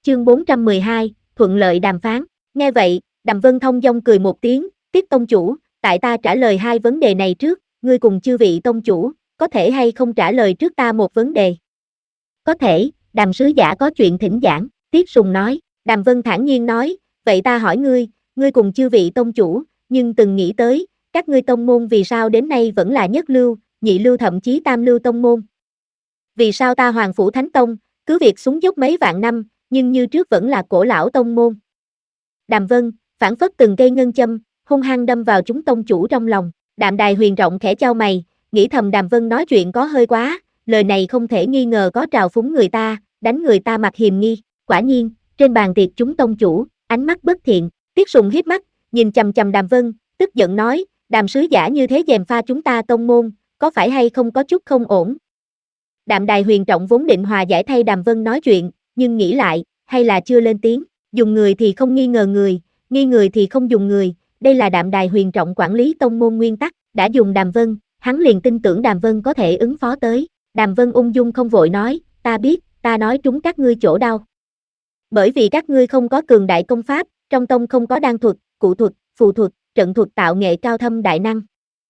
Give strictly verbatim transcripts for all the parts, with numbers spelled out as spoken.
Chương bốn trăm mười hai, thuận lợi đàm phán. Nghe vậy, Đàm Vân thông dong cười một tiếng, Tiết tông chủ, tại ta trả lời hai vấn đề này trước, ngươi cùng chư vị tông chủ, có thể hay không trả lời trước ta một vấn đề? Có thể, Đàm sứ giả có chuyện thỉnh giảng, Tiết Sùng nói. Đàm Vân thản nhiên nói, vậy ta hỏi ngươi, ngươi cùng chư vị tông chủ, nhưng từng nghĩ tới, các ngươi tông môn vì sao đến nay vẫn là nhất lưu, nhị lưu thậm chí tam lưu tông môn? Vì sao ta Hoàng Phủ Thánh Tông, cứ việc xuống dốc mấy vạn năm, nhưng như trước vẫn là cổ lão tông môn? Đàm Vân, phản phất từng cây ngân châm, hung hăng đâm vào chúng tông chủ trong lòng. Đạm Đài Huyền Trọng khẽ chau mày, nghĩ thầm Đàm Vân nói chuyện có hơi quá, lời này không thể nghi ngờ có trào phúng người ta, đánh người ta mặt hiềm nghi. Quả nhiên, trên bàn tiệc chúng tông chủ, ánh mắt bất thiện, Tiết Sùng hiếp mắt, nhìn chằm chằm Đàm Vân, tức giận nói, Đàm sứ giả như thế gièm pha chúng ta tông môn, có phải hay không có chút không ổn? Đạm Đài Huyền Trọng vốn định hòa giải thay Đàm Vân nói chuyện, nhưng nghĩ lại, hay là chưa lên tiếng, dùng người thì không nghi ngờ người, nghi người thì không dùng người, đây là Đạm Đài Huyền Trọng quản lý tông môn nguyên tắc, đã dùng Đàm Vân, hắn liền tin tưởng Đàm Vân có thể ứng phó tới. Đàm Vân ung dung không vội nói, ta biết, ta nói trúng các ngươi chỗ đau. Bởi vì các ngươi không có cường đại công pháp, trong tông không có đan thuật, cụ thuật, phù thuật, trận thuật tạo nghệ cao thâm đại năng.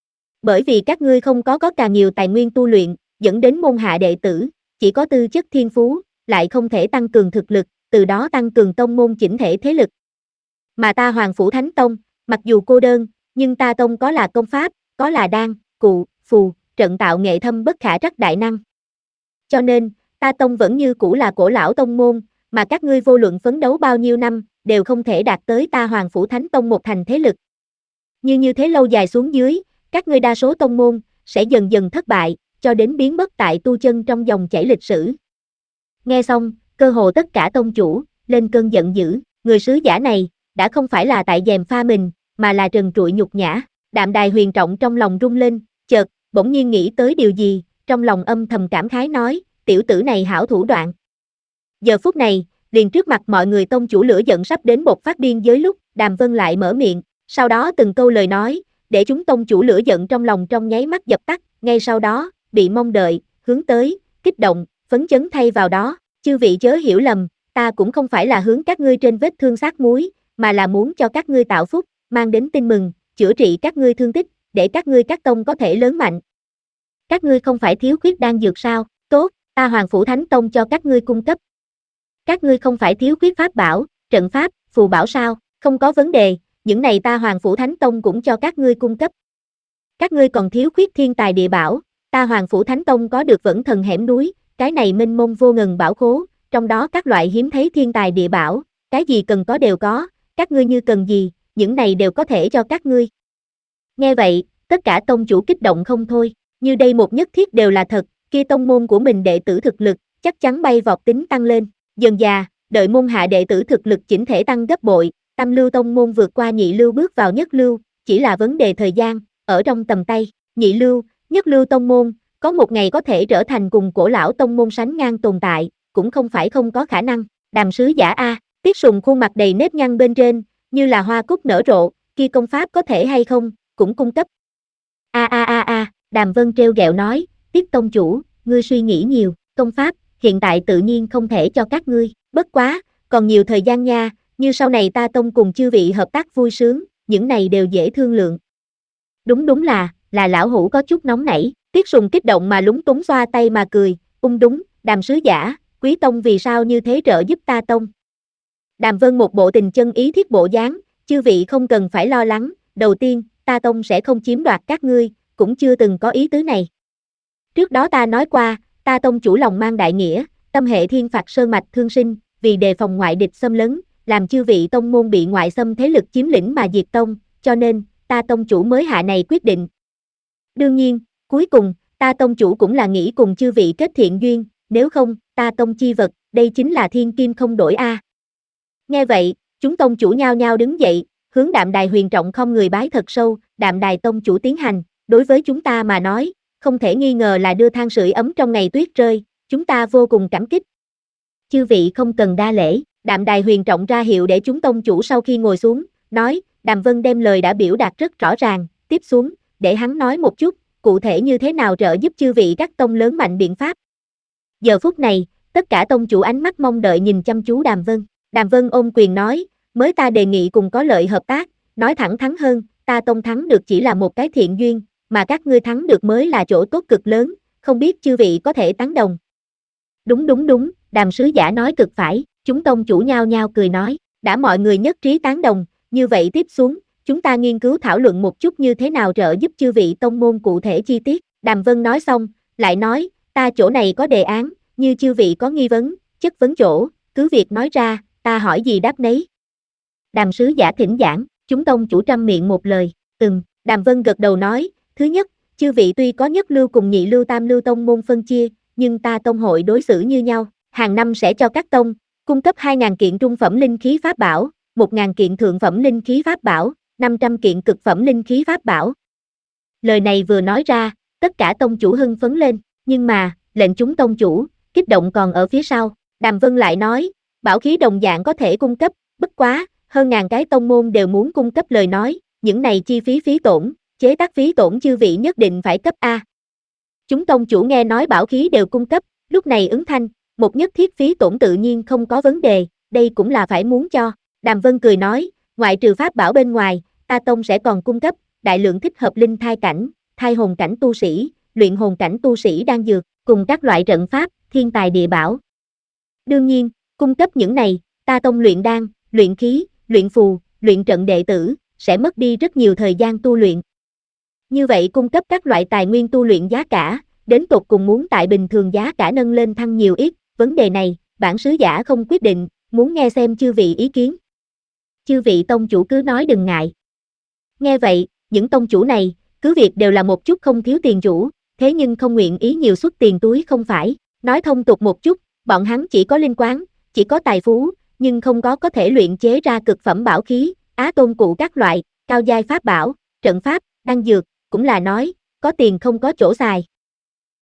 Bởi vì các ngươi không có có càng nhiều tài nguyên tu luyện, dẫn đến môn hạ đệ tử, chỉ có tư chất thiên phú, lại không thể tăng cường thực lực, từ đó tăng cường tông môn chỉnh thể thế lực. Mà ta Hoàng Phủ Thánh Tông, mặc dù cô đơn, nhưng ta tông có là công pháp, có là đan, cụ, phù, trận tạo nghệ thâm bất khả trắc đại năng. Cho nên, ta tông vẫn như cũ là cổ lão tông môn, mà các ngươi vô luận phấn đấu bao nhiêu năm, đều không thể đạt tới ta Hoàng Phủ Thánh Tông một thành thế lực. Như như thế lâu dài xuống dưới, các ngươi đa số tông môn, sẽ dần dần thất bại, cho đến biến mất tại tu chân trong dòng chảy lịch sử. Nghe xong, cơ hồ tất cả tông chủ, lên cơn giận dữ, người sứ giả này, đã không phải là tại gièm pha mình, mà là trần trụi nhục nhã. Đạm Đài Huyền Trọng trong lòng rung lên, chợt, bỗng nhiên nghĩ tới điều gì, trong lòng âm thầm cảm khái nói, tiểu tử này hảo thủ đoạn. Giờ phút này, liền trước mặt mọi người tông chủ lửa giận sắp đến bộc phát biên giới lúc, Đàm Vân lại mở miệng, sau đó từng câu lời nói, để chúng tông chủ lửa giận trong lòng trong nháy mắt dập tắt, ngay sau đó, bị mong đợi, hướng tới, kích động, phấn chấn thay vào đó, chư vị chớ hiểu lầm, ta cũng không phải là hướng các ngươi trên vết thương sát muối, mà là muốn cho các ngươi tạo phúc, mang đến tin mừng, chữa trị các ngươi thương tích, để các ngươi các tông có thể lớn mạnh. Các ngươi không phải thiếu khuyết đan dược sao? Tốt, ta Hoàng Phủ Thánh Tông cho các ngươi cung cấp. Các ngươi không phải thiếu khuyết pháp bảo, trận pháp, phù bảo sao? Không có vấn đề, những này ta Hoàng Phủ Thánh Tông cũng cho các ngươi cung cấp. Các ngươi còn thiếu khuyết thiên tài địa bảo, ta Hoàng Phủ Thánh Tông có được Vẫn Thần hẻm núi, cái này mênh mông vô ngần bảo khố, trong đó các loại hiếm thấy thiên tài địa bảo, cái gì cần có đều có, các ngươi như cần gì, những này đều có thể cho các ngươi. Nghe vậy, tất cả tông chủ kích động không thôi, như đây một nhất thiết đều là thật, kia tông môn của mình đệ tử thực lực, chắc chắn bay vọt tính tăng lên, dần già, đợi môn hạ đệ tử thực lực chỉnh thể tăng gấp bội, tam lưu tông môn vượt qua nhị lưu bước vào nhất lưu, chỉ là vấn đề thời gian, ở trong tầm tay, nhị lưu, nhất lưu tông môn, có một ngày có thể trở thành cùng cổ lão tông môn sánh ngang tồn tại, cũng không phải không có khả năng. Đàm sứ giả A, Tiết Sùng khuôn mặt đầy nếp nhăn bên trên, như là hoa cúc nở rộ, kia công pháp có thể hay không, cũng cung cấp. A a a a, Đàm Vân trêu ghẹo nói, Tiết tông chủ, ngươi suy nghĩ nhiều, công pháp, hiện tại tự nhiên không thể cho các ngươi, bất quá, còn nhiều thời gian nha, như sau này ta tông cùng chư vị hợp tác vui sướng, những này đều dễ thương lượng. Đúng đúng là, là lão hủ có chút nóng nảy, Tiết Sùng kích động mà lúng túng xoa tay mà cười, ung đúng, Đàm sứ giả, quý tông vì sao như thế trợ giúp ta tông. Đàm Vân một bộ tình chân ý thiết bộ dáng, chư vị không cần phải lo lắng, đầu tiên, ta tông sẽ không chiếm đoạt các ngươi, cũng chưa từng có ý tứ này. Trước đó ta nói qua, ta tông chủ lòng mang đại nghĩa, tâm hệ thiên phạt sơn mạch thương sinh, vì đề phòng ngoại địch xâm lấn, làm chư vị tông môn bị ngoại xâm thế lực chiếm lĩnh mà diệt tông, cho nên, ta tông chủ mới hạ này quyết định. Đương nhiên, cuối cùng, ta tông chủ cũng là nghĩ cùng chư vị kết thiện duyên, nếu không, ta tông chi vật, đây chính là thiên kim không đổi a. Nghe vậy, chúng tông chủ nhao nhao đứng dậy, hướng Đạm Đài Huyền Trọng không người bái thật sâu, Đạm Đài tông chủ tiến hành, đối với chúng ta mà nói, không thể nghi ngờ là đưa than sưởi ấm trong ngày tuyết rơi, chúng ta vô cùng cảm kích. Chư vị không cần đa lễ, Đạm Đài Huyền Trọng ra hiệu để chúng tông chủ sau khi ngồi xuống, nói, Đàm Vân đem lời đã biểu đạt rất rõ ràng, tiếp xuống, để hắn nói một chút, cụ thể như thế nào trợ giúp chư vị các tông lớn mạnh biện pháp. Giờ phút này, tất cả tông chủ ánh mắt mong đợi nhìn chăm chú Đàm Vân. Đàm Vân ôm quyền nói, mới ta đề nghị cùng có lợi hợp tác, nói thẳng thắn hơn, ta tông thắng được chỉ là một cái thiện duyên, mà các ngươi thắng được mới là chỗ tốt cực lớn, không biết chư vị có thể tán đồng. Đúng đúng đúng, Đàm sứ giả nói cực phải, chúng tông chủ nhao nhao cười nói, đã mọi người nhất trí tán đồng, như vậy tiếp xuống, chúng ta nghiên cứu thảo luận một chút như thế nào trợ giúp chư vị tông môn cụ thể chi tiết. Đàm Vân nói xong, lại nói, ta chỗ này có đề án, như chư vị có nghi vấn, chất vấn chỗ, cứ việc nói ra, ta hỏi gì đáp nấy. Đàm sứ giả thỉnh giảng, chúng tông chủ trăm miệng một lời, ừm, Đàm Vân gật đầu nói, thứ nhất, chư vị tuy có nhất lưu cùng nhị lưu tam lưu tông môn phân chia, nhưng ta tông hội đối xử như nhau, hàng năm sẽ cho các tông, cung cấp hai nghìn kiện trung phẩm linh khí pháp bảo, một nghìn kiện thượng phẩm linh khí pháp bảo, năm trăm kiện cực phẩm linh khí pháp bảo. Lời này vừa nói ra, tất cả tông chủ hưng phấn lên, nhưng mà, lệnh chúng tông chủ, kích động còn ở phía sau. Đàm Vân lại nói, bảo khí đồng dạng có thể cung cấp, bất quá, hơn ngàn cái tông môn đều muốn cung cấp lời nói, những này chi phí phí tổn, chế tác phí tổn chư vị nhất định phải cấp A. Chúng tông chủ nghe nói bảo khí đều cung cấp, lúc này ứng thanh, một nhất thiết phí tổn tự nhiên không có vấn đề, đây cũng là phải muốn cho. Đàm Vân cười nói, ngoại trừ pháp bảo bên ngoài, ta tông sẽ còn cung cấp, đại lượng thích hợp linh thai cảnh, thai hồn cảnh tu sĩ, luyện hồn cảnh tu sĩ đang dược, cùng các loại trận pháp, thiên tài địa bảo. Đương nhiên, cung cấp những này, ta tông luyện đan, luyện khí, luyện phù, luyện trận đệ tử, sẽ mất đi rất nhiều thời gian tu luyện. Như vậy cung cấp các loại tài nguyên tu luyện giá cả, đến tột cùng muốn tại bình thường giá cả nâng lên thăng nhiều ít, vấn đề này, bản sứ giả không quyết định, muốn nghe xem chư vị ý kiến. Chư vị tông chủ cứ nói đừng ngại. Nghe vậy, những tông chủ này, cứ việc đều là một chút không thiếu tiền chủ, thế nhưng không nguyện ý nhiều xuất tiền túi không phải, nói thông tục một chút, bọn hắn chỉ có linh quán, chỉ có tài phú, nhưng không có có thể luyện chế ra cực phẩm bảo khí, á tôn cụ các loại, cao giai pháp bảo, trận pháp, đan dược, cũng là nói, có tiền không có chỗ xài,